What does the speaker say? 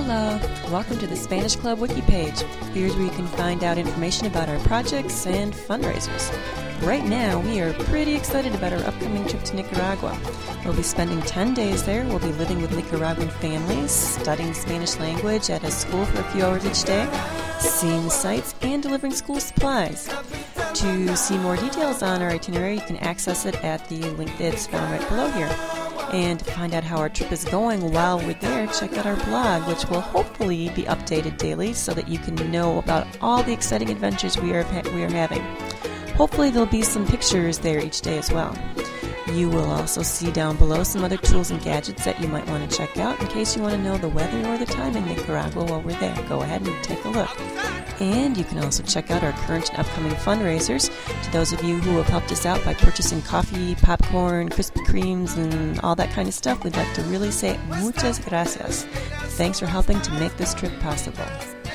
Hola! Welcome to the Spanish Club wiki page. Here's where you can find out information about our projects and fundraisers. Right now, we are pretty excited about our upcoming trip to Nicaragua. We'll be spending 10 days there. We'll be living with Nicaraguan families, studying Spanish language at a school for a few hours each day, seeing sights, and delivering school supplies. To see more details on our itinerary, you can access it at the link that's found right below here. And to find out how our trip is going while we're there, check out our blog, which will hopefully be updated daily so that you can know about all the exciting adventures we are having. Hopefully there'll be some pictures there each day as well. You will also see down below some other tools and gadgets that you might want to check out in case you want to know the weather or the time in Nicaragua while we're there. Go ahead and take a look. And you can also check out our current and upcoming fundraisers. To those of you who have helped us out by purchasing coffee, popcorn, Krispy Kremes, and all that kind of stuff, we'd like to really say muchas gracias. Thanks for helping to make this trip possible.